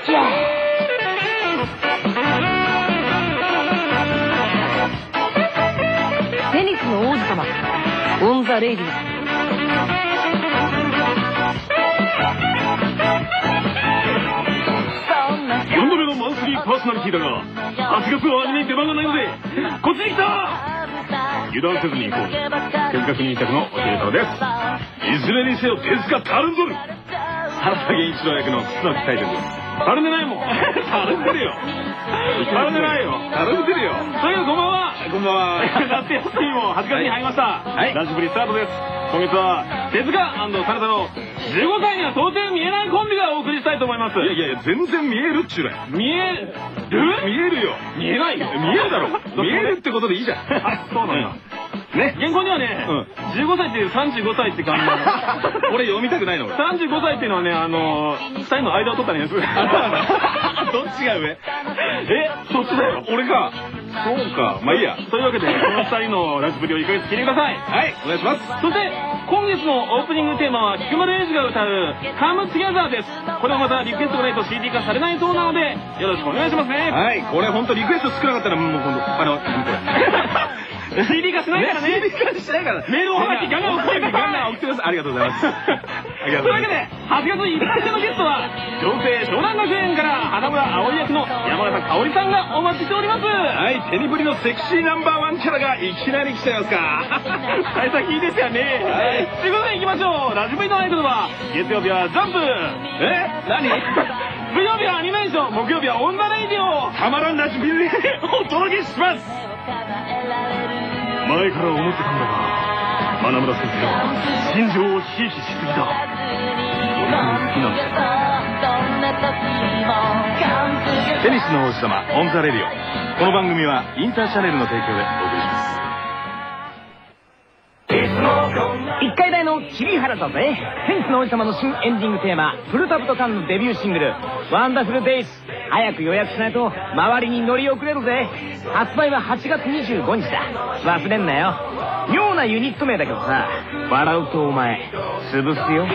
キャー。テニスの王子様オン・ザ・レイディー。 4度目のマンスリーパーソナリティだが、8月はアニメに出番がないのでこっちに来た。油断せずに行こう。手塚国委託の教え太郎です。いずれにせよ手塚たるんぞる。原田源一郎役の楠木大天です。たるんでないもん。たるんでるよ。たるんでないよ。たるんでるよ。というこんばんは。こんばんは。夏休みも8月に入りました。はい。ラジブリスタートです。今月は手塚&サラダの15歳には到底見えないコンビがお送りしたいと思います。いやいや全然見えるっちゅうね。見える？見えるよ。見えないよ。見えるだろ。見えるってことでいいじゃん。あ、そうなんだ。ね、原稿にはね、15歳っていう35歳って感じなの。俺読みたくないの。35歳っていうのはね、2人の間を取ったやつ。どっちが上？そっちだよ。俺か。そうか。まあいいや。というわけで、この2人のラジブリを1ヶ月聞いてください。はい、お願いします。そして、今月のオープニングテーマは、菊丸英二が歌う、カムツギャザーです。これはまたリクエストがないと CD 化されないそうなので、よろしくお願いしますね。はい、これほんとリクエスト少なかったら、もう今度、CD 化しないからね。CD 化しないから。メールをはがきガンガン送ってください。ガンガン送ってください。ありがとうございます。というわけで、8月1日目のゲストは、女性湘南学園から花村葵役の山形香織さんがお待ちしております。はい、手にぶりのセクシーナンバーワンキャラがいきなり来ちゃいますか。幸先いいですよね。はい。ということで行きましょう。ラジブリのアイドルは、月曜日はジャンプ。何？水曜日はアニメーション、木曜日はオンザレイディオ。たまらんラジブリでお届けします。前から思ってたんだが、花村先生は心情をひいきしすぎだ。テニスの王子様オンザレディオ。この番組はインターチャネルの提供でお送りします。 1階台の桐原だぜ。テニスの王子様の新エンディングテーマ、フルタブトカンのデビューシングル、ワンダフルデイズ。早く予約しないと周りに乗り遅れるぜ。発売は8月25日だ。忘れんなよ。妙なユニット名だけどさ、笑うとお前潰すよ。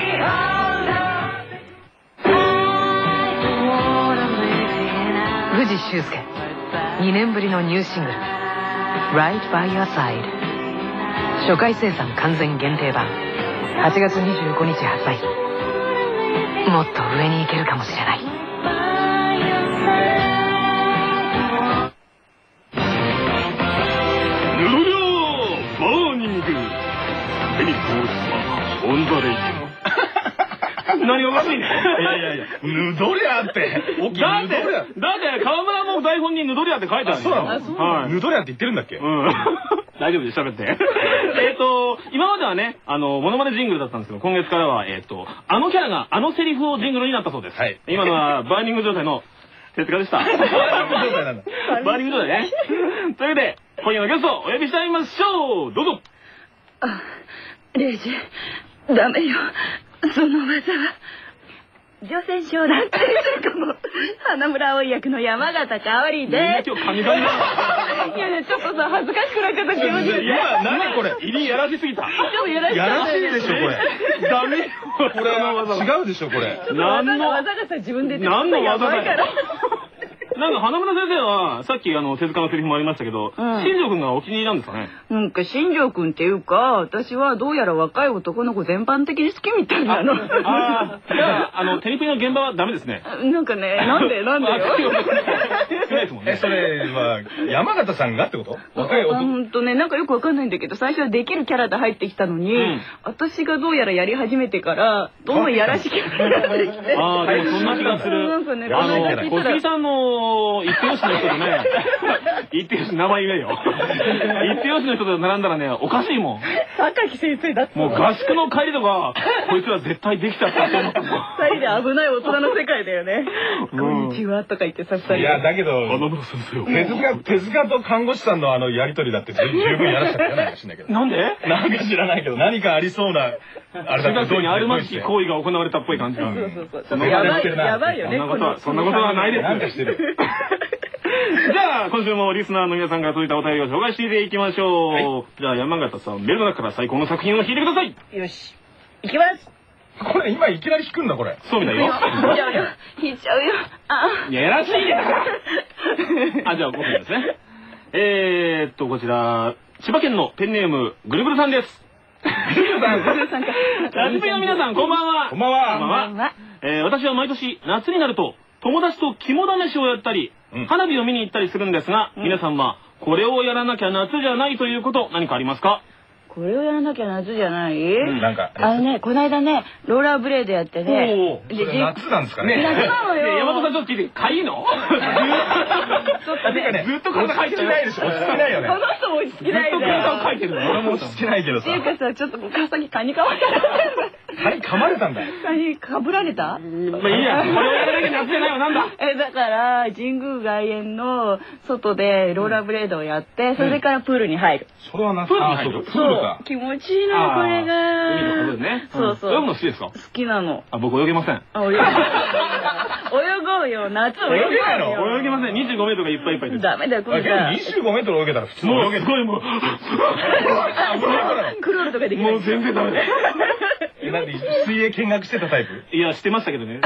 藤修介、2年ぶりのニューシングル Right by Your Side。 初回生産完全限定版、8月25日発売。もっと上に行けるかもしれない。 ヌドリャーバーニングテニス王子様オンザレイディオ。何がおかしいね。いやヌドリャーって大きい。だって川村も台本にヌドリャーって書いてある。そうなの？ヌドリャーって言ってるんだっけ？大丈夫です、喋って。今まではね、モノマネジングルだったんですけど、今月からは、あのキャラがあのセリフをジングルになったそうです。今のはバーニング状態の手塚でした。バーニング状態なんだ。バーニング状態ね。というわけで、今夜のゲストをお呼びしちゃいましょう。どうぞ。 レイジ、ダメよ。その技は。女性商談っていうかも、花村葵役の山形香織で。 今日神々だ。 いやね、ちょっとさ、恥ずかしくなっちゃった気持ちで。 いや、何これ。入りやらしすぎた。 でもやらしいでしょ、これ。ダメ。これ違うでしょ、これ。 何の技がさ、自分で。 何の技だよ。なんか花村先生はさっき手塚のセリフもありましたけど、新庄君がお気に入りなんですかね。 なんか新庄君っていうか、私はどうやら若い男の子全般的に好きみたいなの。 じゃあテニプリの現場はダメですね。 なんかね、なんでよ。 少ないですもんね。それは山形さんがってこと？若い男。 本当ね、なんかよくわかんないんだけど、最初はできるキャラで入ってきたのに、私がどうやらやり始めてからどんどんやらしくなってきて。 でもそんな気がする。なんかね、小杉さんの一手よしの人とね、一手よし名前言えよ。一手よしの人と並んだらね、おかしいもん。 赤木先生だって。 もう合宿の帰りとか、こいつら絶対できたって思った。 二人で危ない大人の世界だよね。こんにちはとか言ってさ、二人。 いや、だけど、手塚と看護師さんのやりとりだって十分やらせたら嫌なのかもしれないけど。 なんで？ なんか知らないけど、何かありそうな、 あれだけど、中学生にあるまじき行為が行われたっぽい感じなの。 そう。やばいよね。 そんなことはないです。 なんかしてる。 じゃあ今週もリスナーの皆さんから届いたお便りを紹介していきましょう。じゃあ山形さん、メールの中から最高の作品を引いてください。 よし、いきます。 これ今いきなり弾くんだこれ。 そうみたいよ。 弾いちゃうよ。弾いちゃうよ。あ。 いやらしいねだから。あ、じゃあ僕ですね。こちら、千葉県のペンネーム、ぐるぐるさんです。 ぐるぐるさん。 グルさんか。 ラジペの皆さん、こんばんは。 こんばんは。 こんばんは。 私は毎年夏になると友達と肝試しをやったり、花火を見に行ったりするんですが、皆さんはこれをやらなきゃ夏じゃないということ何かありますか？ これをやらなきゃ夏じゃない？ なんかこの間ね、ローラーブレードやってね。 それ夏なんですかね。 夏なのよ。 山本さんちょっと聞いて、かいいの？ずっと体書いてないでしょ。 落ち着きないよね。 この人も落ち着きないんだよ。 ずっと体書いてるの。 俺も落ち着きないけどさ。 っていうかさ、ちょっとさっきカニかまれた。 カニ噛まれたんだ。 カニかぶられた？ まあいいや、これをやらなきゃ夏じゃないよ、なんだ。 だから神宮外苑の外でローラーブレードをやって、それからプールに入る。 それは夏。 プールに入る。 プールか。 気持ちいいのこれが。 海のことでね。 そうそう。 泳ぐの好きですか？ 好きなの。 あ、僕泳げません。 泳ごうよ、夏泳泳げないの？ 泳げません。25メートルがいっぱいいっぱいです。 ダメだよ、これさ。 25メートル泳げたら普通もう泳げる。 すごいもう。 クロールとかできない。 もう全然ダメだ。 なんで水泳見学してたタイプ？ いや、してましたけどね。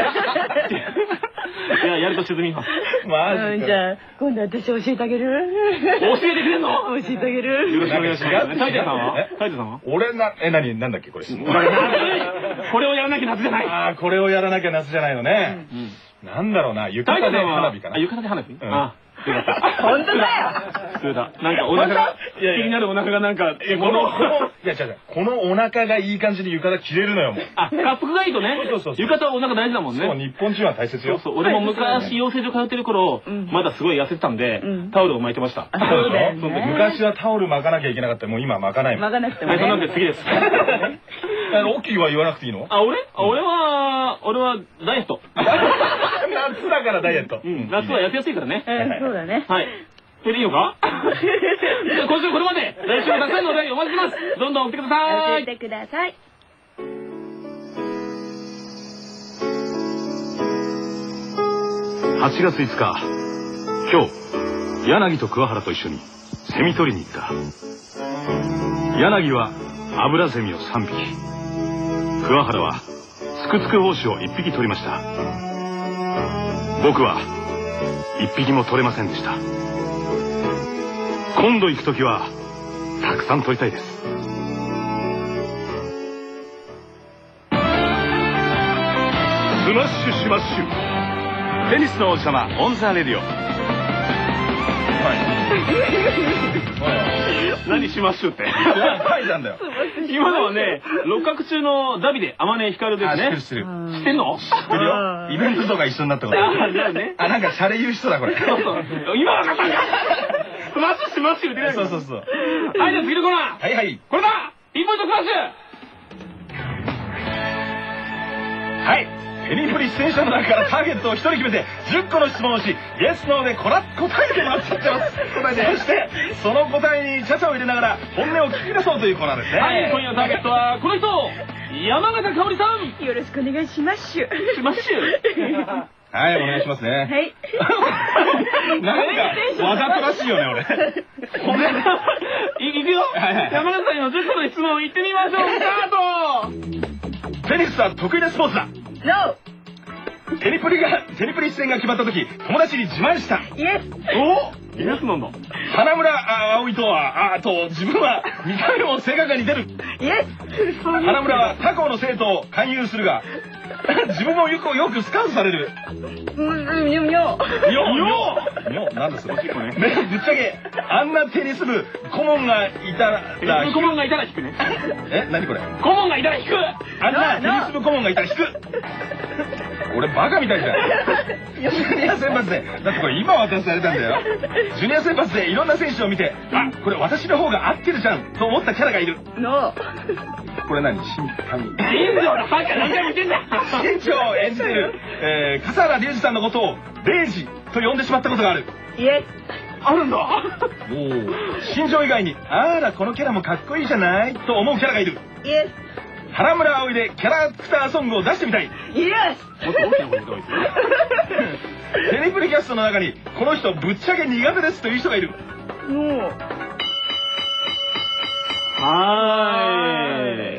いや、やると沈みます。 マジか。 じゃあ、今度私教えてあげる？ 教えてくれんの？ 教えてあげる？ よろしくお願いします。タイタさんは？タイタさんは？ 俺なんだっけこれ。 これをやらなきゃ夏じゃない。 ああ、これをやらなきゃ夏じゃないのね。なんだろうな、浴衣で花火かな。 浴衣で花火？あ、よかった。 本当だよ。 普通だ。なんかお腹が、気になるお腹がなんか、 このお腹がいい感じで浴衣着れるのよ、もう。 あ、滑腹がいいとね。 そう。 浴衣はお腹大事だもんね。 そう、日本人は大切よ。 そう。俺も昔養成所通ってる頃、まだすごい痩せてたんで、タオルを巻いてました。 そうだよね。 昔はタオル巻かなきゃいけなかった。もう今巻かないもん。 巻かなくてもね。 そんなんで次です。 オッキーは言わなくていいの？ あ、俺はダイエット。 夏だからダイエット。 夏は痩せやすいからね。 そうだね。 はい。それでいいのか？今週これまで。来週もたくさんのお題お待ちしてます。どんどん送ってください。 教えてください。 8月5日、今日、柳と桑原と一緒にセミ取りに行った。柳はアブラゼミを3匹、桑原はつくつく胞子を1匹取りました。僕は1匹も取れませんでした。今度行くときはたくさん取りたいです。スマッシュシマッシュ、テニスの王子様オンザレディオ。 何しましょうって。 書いたんだよ。 今のはね、六角中のダビデ天音光ですね。 知ってる。 知ってんの？ 知ってるよ。イベントとか一緒になったこと。なんかシャレ言う人だこれ。 そうそう。今わかったんか。スマッシュスマッシュってね。 そう。 はい、じゃあ次のコーナー。 はい。 これだ。ピンポイントクラッシュ。 はい。テニプリ出演者の中からターゲットを1人決めて10個の質問をし、イエスノーで答えてもらっちゃってます。そしてその答えにチャチャを入れながら本音を聞き出そうというコーナーですね。 はい、今夜のターゲットはこの人、山形香織さん。 よろしくお願いします。 しまっしゅ。 はい、お願いしますね。 はい。 なんかわざとらしいよね俺。 いくよ。山形さんの10個の質問いってみましょう。スタート。 テニスは得意なスポーツだ。 ノテニプリ出演が決まった時、友達に自慢した。 ー。イエス。 お、イエスなんだ。 花村葵とは自分は見た目も性格が似てる。 イエス。 花村は他校の生徒を勧誘するが、自分もよくスカウトされる。なんですか。ぶっちゃけあんなテニス部顧問がいたら顧問がいたら引くね。 何これ。 顧問がいたら引く。 あんなテニス部顧問がいたら引く。俺バカみたいじゃん。ジュニア選抜で、だってこれ今渡されたんだよ。ジュニア選抜でいろんな選手を見て、あ、これ私の方が合ってるじゃんと思ったキャラがいる。 ノこれ何？ 新庄のバカ何回も言ってんだ。 新庄を演じている笠原龍二さんのことをレイジと呼んでしまったことがある。 ー。イエあるんだ。 新庄以外にあらこのキャラもかっこいいじゃないと思うキャラがいる。 ス。イエ花村葵でキャラクターソングを出してみたい。 ス。イエス。 もっと大きな声で言った方がいいですよ。 テニプリキャストの中にこの人ぶっちゃけ苦手ですという人がいる。 ノー。 はーい。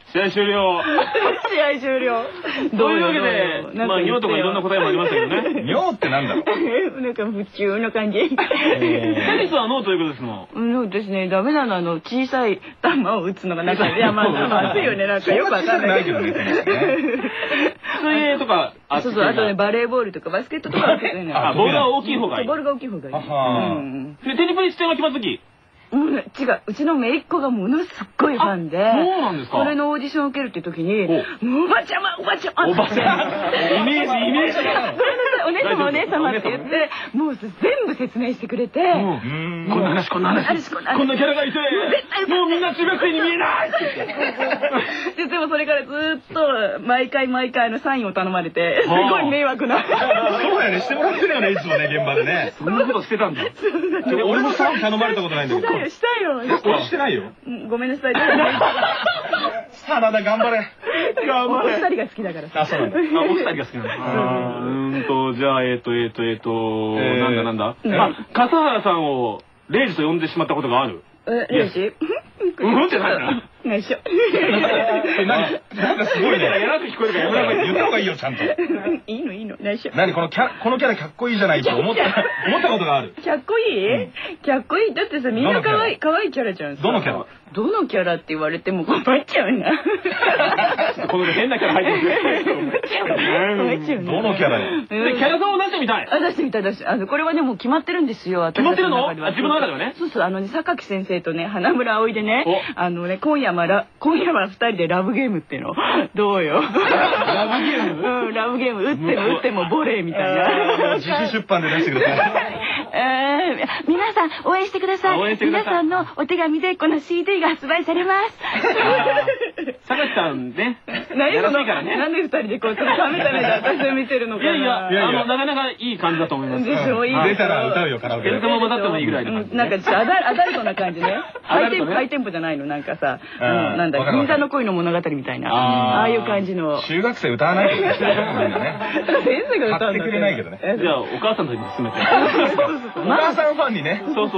試合終了。 試合終了。 というわけで、まあ、尿とかいろんな答えもありましたけどね。 尿ってなんだろう。 なんか普通の感じ。 テニスはノーということですもん。 そうですね、ダメなの小さい球を打つのがなんか、いや、まずいよね、なんかよくわかんないけどね。 水泳とか、 そうそう、あとね、バレーボールとかバスケットとかは得意なの。 ボールが大きい方がいい。 ボールが大きい方がいい。 で、テニプリ出演は決まった時。 違う、うちの姪っ子がものすっごいファンで、 そうなんですか。 それのオーディションを受けるって時に、おばちゃま、おばちゃま、 おばちゃま、イメージ。 お姉様、お姉様って言って、もう全部説明してくれて、 こんな話、こんなキャラがいて、もうみんな中学生に見えないってでもそれからずっと、毎回サインを頼まれて、すごい迷惑な。 そうやね、してもらってるよね、いつもね、現場でね。 そんなことしてたんだ。 俺もサイン頼まれたことないんだけど。 したよ。 俺してないよ。 ごめんなさい。 さあ、だんだん頑張れ。 お二人が好きだからさ。 あ、そうなんだ。 お二人が好きなんだ。じゃあ、なんだ。笠原さんを、レイジと呼んでしまったことがある。 レイジうんじゃないな。 ないしょ。 なんかすごいね。 やらず聞こえるからやめな言った方がいいよ、ちゃんと。 いいの、ないしょ。 何このキャラかっこいいじゃないと思ったことがある。 かっこいいだってさ、みんな可愛いキャラじゃん。 どのキャラって言われても困っちゃうな。 この変なキャラ入ってる。 どのキャラよ。 キャラさんを出してみたい。 出してみたい。これはね、もう決まってるんですよ。 決まってるの？自分の中ではね。 そうそう、榊先生とね、花村葵でね、今夜は二人でラブゲームっていうの。どうよ。ラブゲーム。打ってもボレーみたいな。 自主出版で出してください。 皆さん応援してください。皆さんのお手紙でこの CD が発売されます。 榊さんね。 なんで二人でこうちょっとためで私を見てるのかな。 いや、なかなかいい感じだと思います。 でしょ、いいですよ。 出たら歌うよ、カラオケ。 ベルトも混ざってもいいぐらいの感じ。 なんかアダルトな感じね。ハイテンポじゃないの、なんかさ、なんだ、銀座の恋の物語みたいな。ああいう感じの。 中学生歌わないけどね。 先生が歌うんだ。 買ってくれないけどね。 じゃあ、お母さんとに進めて。 お母さんファンにね。 そう。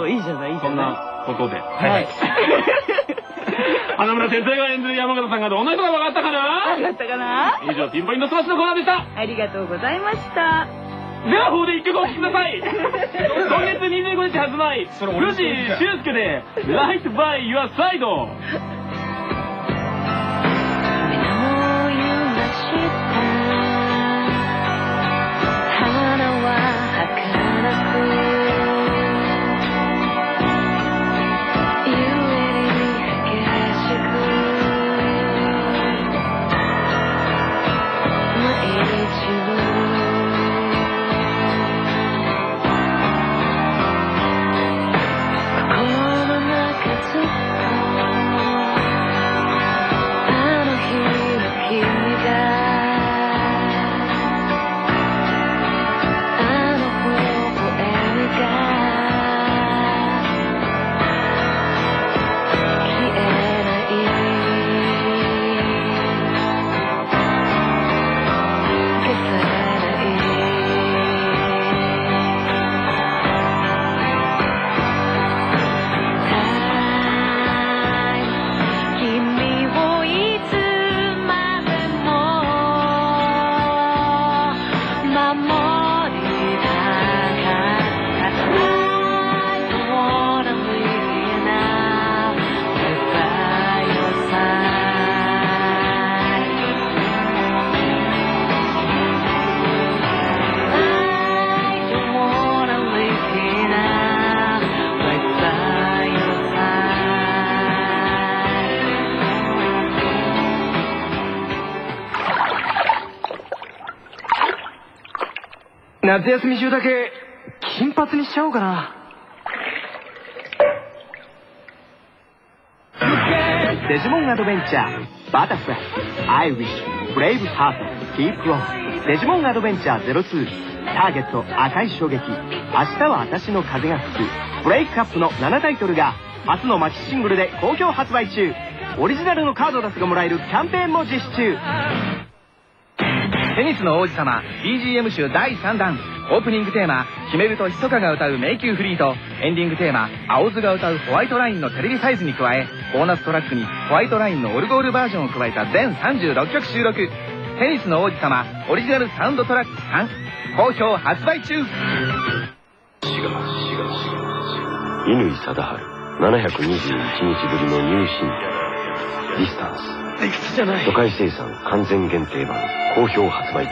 いいじゃない、 そんなことで。 はい。 花村先生が演じる山形さんがどんな人が分かったかな？ 分かったかな？ 以上、ピンポイントスマッシュのコーナーでした。 ありがとうございました。 では、ここで一曲お聴きください。今月25日発売、藤修介で、Right by Your Side。 夏休み中だけ金髪にしちゃおうかな。デジモンアドベンチャーバタフライアイウィッシュブレイブハートキープロンデジモンアドベンチャー02ターゲット赤い衝撃明日は私の風が吹くブレイクアップの7タイトルが初のマキシシングルで好評発売中。オリジナルのカードダスがもらえるキャンペーンも実施中。テニスの王子様 BGM 集第3弾オープニングテーマ決めるとひそかが歌う迷宮フリーとエンディングテーマ青津が歌うホワイトラインのテレビサイズに加えボーナストラックにホワイトラインのオルゴールバージョンを加えた全36曲収録テニスの王子様オリジナルサウンドトラック3好評発売中。 乾貞治721日ぶりのニューシングルディスタンス初回生産完全限定版好評発売中。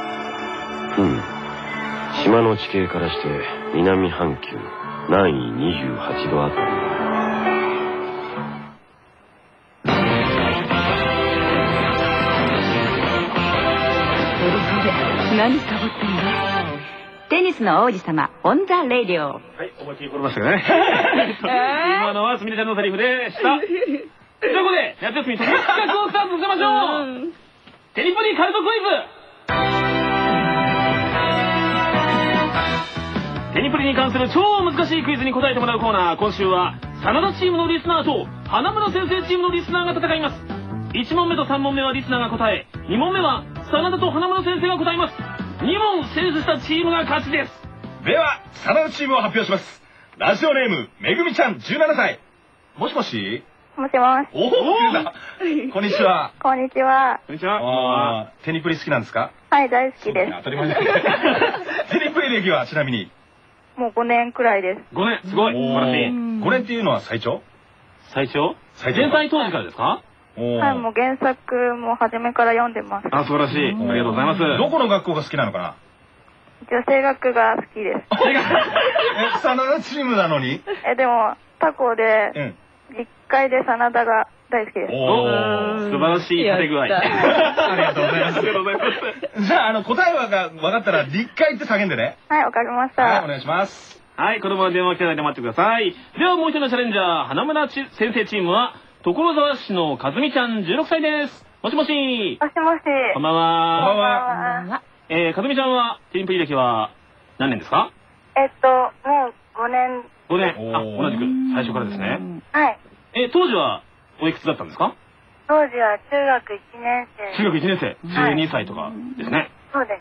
島の地形からして南半球南緯28度あたり。 何サボってんの？テニスの王子様オンザレディオ。 はい、思いっきり来れましたけどね。今のはすみれちゃんのセリフでした。ということで、夏休み特別企画をスタートさせましょう。テニプリカルトクイズ。テニプリに関する超難しいクイズに答えてもらうコーナー。今週は真田チームのリスナーと花村先生チームのリスナーが戦います。1問目と3問目はリスナーが答え、2問目は真田と花村先生が答えます。2問制出したチームが勝ちです。 では真田チームを発表します。ラジオネームめぐみちゃん17歳。もしもし。 もしもし。 おお、こんにちは。 こんにちは。 こんにちは。 テニプリ好きなんですか？ はい、大好きです。 当たり前です。テニプリ歴はちなみにもう5年くらいです。 5年、すごい。素晴らしい。 5年っていうのは最長？ 最長？連載当時からですか？ はい、もう原作も初めから読んでます。 あ、素晴らしい。ありがとうございます。 どこの学校が好きなのかな？ 女性学が好きです。 真田チームなのに？ でも他校で立会で真田が大好きです。 素晴らしい立て具合。ありがとうございます。ありがとうございます。 じゃあ答えが分かったら立会って叫んでね。 はい、わかりました。 はい、お願いします。 はい、子供は電話来てないで待ってください。ではもう一人のチャレンジャー、花村先生チームは所沢市のかずみちゃん16歳です。もしもし。 もしもし。 こんばんは。こんばんは。かずみちゃんはテニプリ歴は何年ですか？ もう5年。 5年。あ、同じく最初からですね。 はい。 当時はおいくつだったんですか？ 当時は中学1年生。 中学1年生。12歳とかですね。 そうです。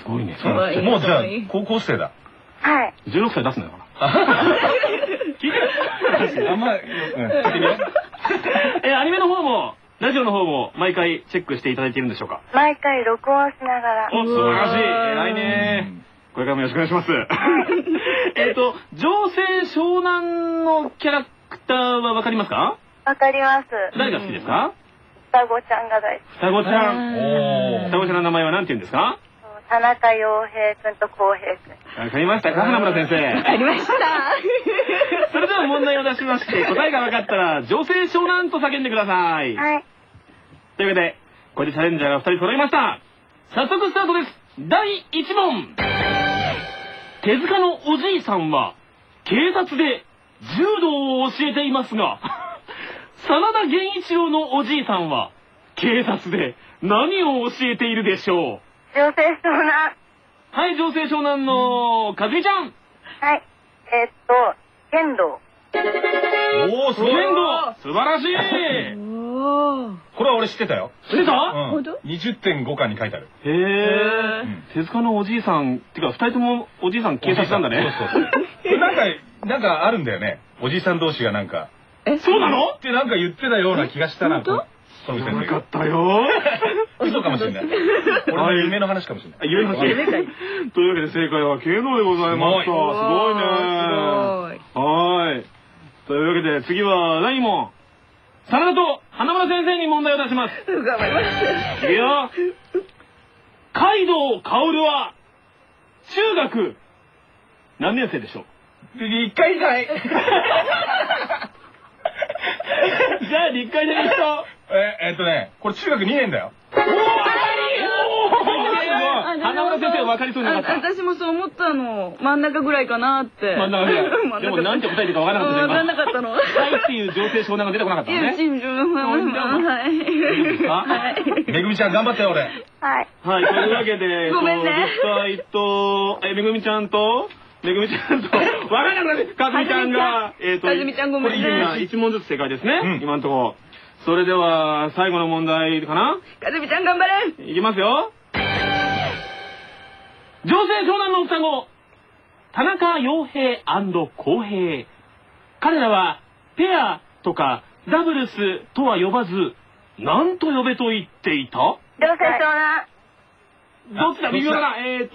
すごいね。 もうじゃあ高校生だ。 はい。 16歳出すのよ。聞いてる？ あんま、聞いてみよう。 アニメの方も、ラジオの方も毎回チェックしていただいているんでしょうか？ 毎回録音しながら。 お、素晴らしい。偉いね。これからもよろしくお願いします。女性湘南のキャラクターはわかりますか？ わかります。 誰が好きですか？ 双子ちゃんが大好き。 双子ちゃん。双子ちゃんの名前は何て言うんですか？ 田中陽平くんと浩平くん。 わかりましたか、花村先生。 わかりました。 それでは問題を出しまして、答えが分かったら、女性湘南と叫んでください。 はい。 というわけで、これでチャレンジャーが2人揃いました。早速スタートです。第1問。手塚のおじいさんは、警察で柔道を教えていますが、真田源一郎のおじいさんは、警察で何を教えているでしょう？ 女性湘南。 はい、女性湘南のかずみちゃん。 はい。剣道。 おー、すごい。 剣道素晴らしい。 これは俺知ってたよ。 知ってた？ 20.5 巻に書いてある。 へえ。手塚のおじいさん、てか2人ともおじいさん警察なんだね。 そう。なんかあるんだよね。おじいさん同士がなんか。 そうなの？ ってなんか言ってたような気がしたな。 知らなかったよ。 嘘かもしれない。俺の夢の話かもしれない。 夢の話。というわけで正解は剣道でございました。すごいね。はい。というわけで次は第2問。真田と花村先生に問題を出します。 頑張ります。 いくよ。海道薫は中学何年生でしょう？ 立会大。 じゃあ立会大の人。 これ中学2年だよ。 花村先生は分かりそうになかった。 私もそう思ったの。真ん中ぐらいかなって。 真ん中ぐらい。でもなんて答えていいか分からなかった。 分かんなかったの。 はいっていう女性湘南が出てこなかったのね。 はい。 めぐみちゃん頑張ってよ俺。 はい。 はい、というわけで、 ごめんね。 めぐみちゃんと、分かんなくなって、かずみちゃんが、 かずみちゃんごめんね。 これ1問ずつ正解ですね。今のところ。それでは、最後の問題かな？ かずみちゃん頑張れ！ いきますよ。 女性湘南の双子、田中洋平浩平。彼らはペアとかダブルスとは呼ばず、何と呼べと言っていた？ 女性湘南。 どっちだ、微妙だな。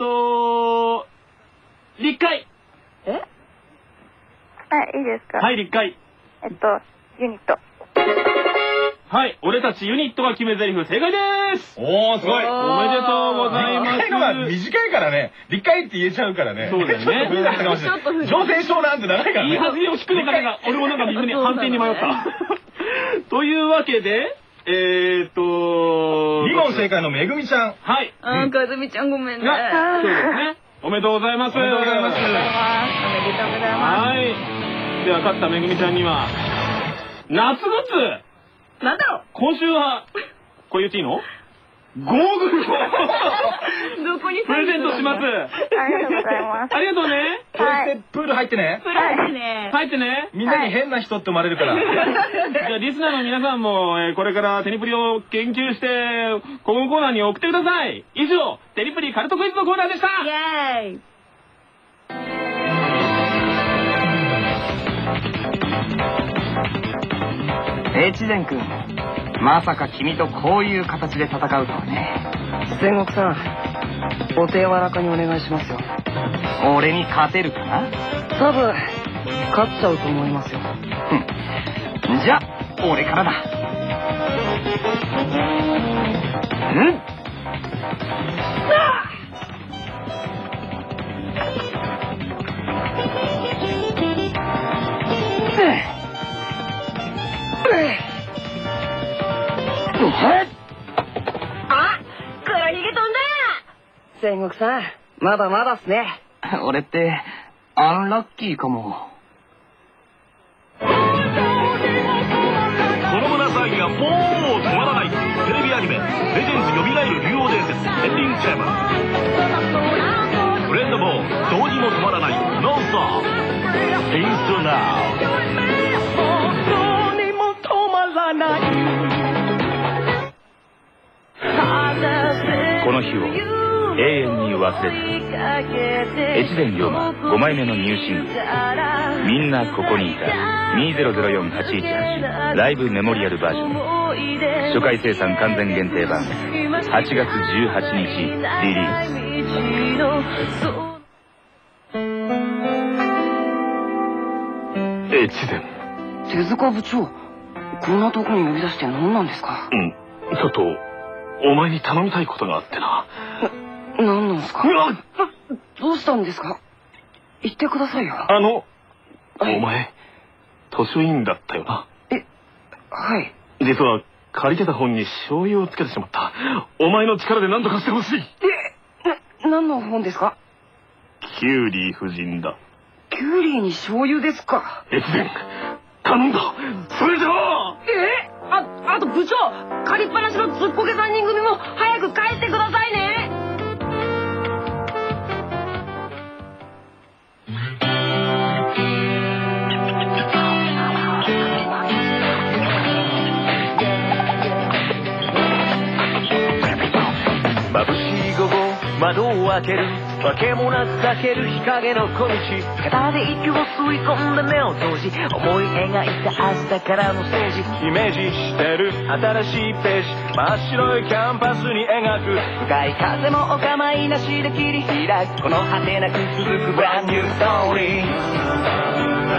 立会。 はい、いいですか？ はい、立会。 ユニット。 はい、俺たちユニットが決め台詞正解です。 おー、すごい。 おめでとうございます。 立会のが短いからね、立会って言えちゃうからね。 そうだよね。 ちょっと女性湘南って長いからね。 言いはずを聞くのかが、俺もなんか別に判定に迷った。というわけで、2 問正解のめぐみちゃん。 はい。 かずみちゃんごめんね。 そうですね。おめでとうございます。 おめでとうございます。 はい。では、勝っためぐみちゃんには、夏グッズ。 なんだろう。 今週は、これ言っていいの？ゴーグルをどこにプレゼントします。 ありがとうございます。 ありがとうね。 そしてプール入ってね。 プライね。 入ってね。 みんなに変な人って思われるから。 じゃあリスナーの皆さんも、これからテニプリを研究して、このコーナーに送ってください。以上、テニプリカルトクイズのコーナーでした。 イェーイ。 越前君、まさか君とこういう形で戦うとはね。戦国さん、お手柔らかにお願いしますよ。俺に勝てるかな？多分勝っちゃうと思いますよ。じゃあ俺からだ。 黒ひげ飛んだ。 戦国さん、まだまだっすね。俺ってアンラッキーかも。 この胸騒ぎがもう止まらない。テレビアニメ「レジェンズよみがえる竜王伝説」エンディングテーマ。フレンドボーン、どうにも止まらないノンストップ。インストナウ。どうにも止まらない。この日を永遠に忘れた越前龍馬5枚目のニューシングル「みんなここにいた2004-818ライブメモリアルバージョン」初回生産完全限定版8月18日リリース。越前。 手塚部長、こんなとこに呼び出して何なんですか？ ちょっとお前に頼みたいことがあってな。 何なんですか？どうしたんですか？言ってくださいよ。 お前図書委員だったよな。 はい。 実は借りてた本に醤油をつけてしまった。お前の力で何とかしてほしい。 何の本ですか？ キュウリー夫人だ。 キュウリーに醤油ですか？ 越前、頼んだ。それじゃあ。 あと部長、借りっぱなしのずっこけ3人組も早く帰ってくださいね。 眩しい午後、窓を開ける、わけもなく避ける日陰の小道、肩で息を吸い込んで目を閉じ、思い描いた明日からのステージ、イメージしてる新しいページ、真っ白いキャンパスに描く、向かい風もお構いなしで切り開く、この果てなく続くブランニューストーリー。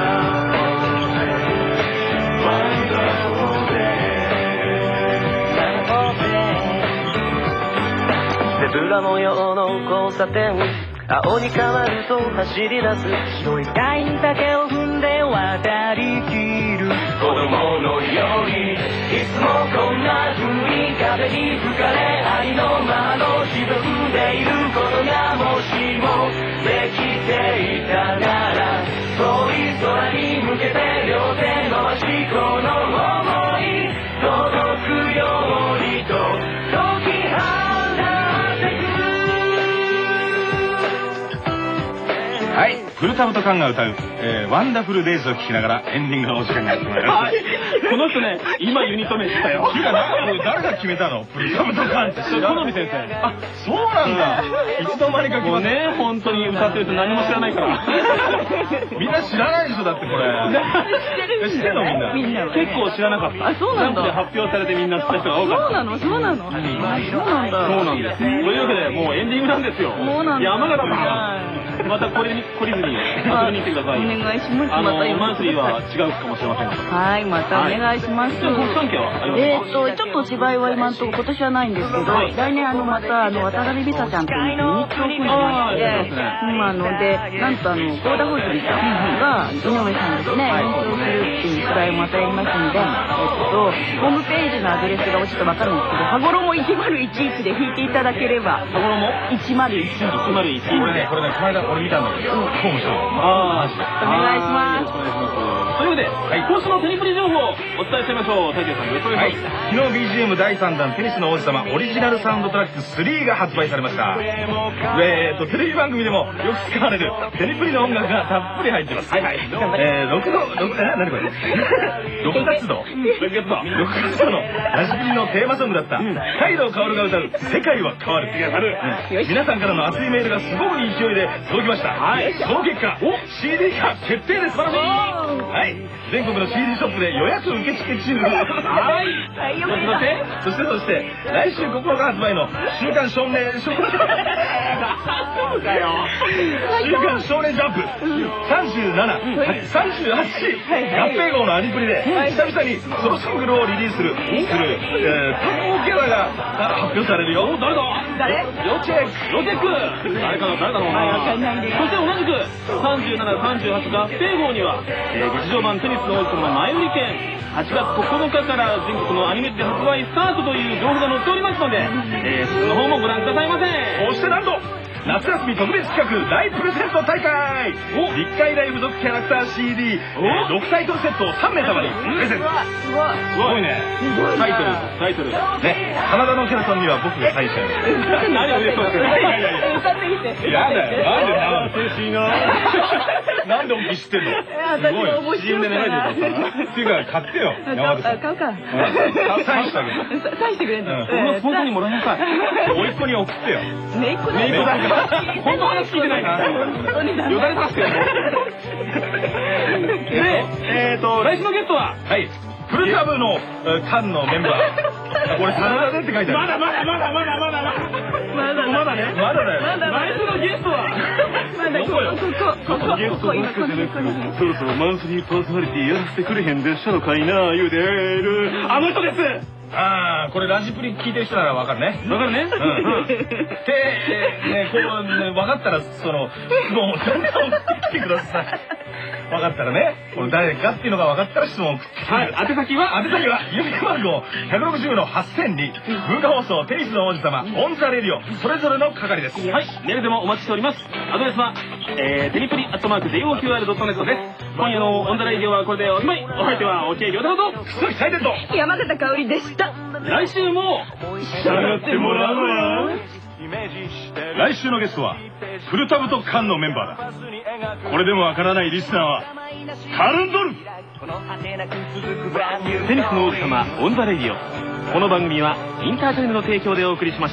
ゼブラ模様の交差点、青に変わると走り出す、白いラインだけを踏んで渡りきる、子供のようにいつもこんな風に風に吹かれ、ありのままの自分でいることがもしもできていたなら、遠い空に向けて両手伸ばし、この想い届くようにと解き放はい。 プルタブとカンが歌うワンダフルデイズを聴きながらエンディングのお時間がやってまいりました。 この人ね、今ユニット名したよ。 誰が決めたの？プルタブとカンって。 好み先生。 あ、そうなんだ。いつの間にかもうね、本当に歌ってる人何も知らないから。 みんな知らないでしょ、だってこれ。知ってるのみんな。 結構知らなかった。 あ、そうなんだ。 発表されてみんな知った人が多かった。 そうなのそうなんだ。 そうなんです。というわけで、もうエンディングなんですよ。山形さん、また懲りずに遊びに行ってください。 お願いします。 マンスリーは違うかもしれませんが。 はい、またお願いします。 国関係はありますか？ ちょっと違いは今年はないんですけど、来年また渡辺美沙ちゃんというユニットを組んでまして、で、なんとコーダホジリさんが井上さんですね、演奏するっていう芝居をまたやりますんで、ホームページのアドレスがちょっとわかるんですけど、羽衣1011で弾いていただければ、 羽衣 101。 これね、この間俺見たんだけど、面白い。 お願いします。 というわけで、今週のテニプリ情報をお伝えしてみましょう。大勢さん、よろしくお願いします。 昨日 BGM 第3弾テニスの王子様オリジナルサウンドトラック3が発売されました。テレビ番組でもよく使われるテニプリの音楽がたっぷり入ってます。6月度のラジプリのテーマソングだった海道薫が歌う世界は変わる。皆さんからの熱いメールがすごくいい勢いで届きました。その結果 CD が決定です。はい、全国の CD ショップで予約受付中。はい、そして来週9日発売の週刊少年ジャンプ37、38合併号のアニプリで久々にソロシングルをリリースする単語キャラが発表されるよ。誰？要チェック。誰だろうな。そして同じく37、38合併号には劇場版テニスの王子様前売り券8月9日から全国のアニメ店発売スタートという情報が載っておりますので、その方もご覧くださいませ。そしてなんと夏休み特別企画大プレゼント大会立海大附属キャラクター CD6 タイトルセットを3名様にプレゼント。すごいね。タイトルね、カナダのキャラさんには僕が最初に何を言うとって歌ってみて。 やだよ。なんでおっき知ってんの？すごい CM で流れてるからさ。っていうか買ってよ。 買うか。 サインしてあげる。 サインしてくれんの？ このスポンサーにもらいなさい。 おいっ子に送ってよ。 めいっ子だ。 本当話聞いてないから。よだれさせてよ。で、来週のゲストはプルタブのカンのメンバー。これ真田でって書いてある。まだね。まだだよ。 来週のゲストはゲストもしかじゃなく、そろそろマンスリーパーソナリティやらせてくれへんでっしゃろかいな言うてるあの人です。 これラジプリ聞いてる人ならわかるね。 わかるね。 で、分かったらその質問をちゃんと送ってきてください。分かったらね、この誰かっていうのが分かったら質問を送ってきてください。宛先は郵便番号160の8000に文化放送テニスの王子様オンザレディオそれぞれの係です。 はい、メールでもお待ちしております。アドレスはテニプリ@JOQR.net です。今夜のオンザレディオはこれでおしまい。お相手は OK 亮太と楠木大伝と山形香織でした。 来週も従ってもらうわ。 来週のゲストはプルタブとカンのメンバーだ。これでもわからないリスナーはカルンドル。 テニスの王子様オンザレディオ。この番組はインターチャネルの提供でお送りしました。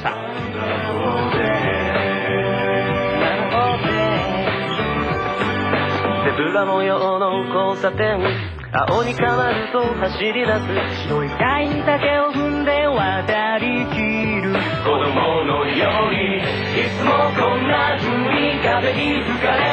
ゼブラ模様の交差点、青に変わると走り出す白い大竹を踏んで渡りきる子供のようにいつもこんな風に風に吹かれ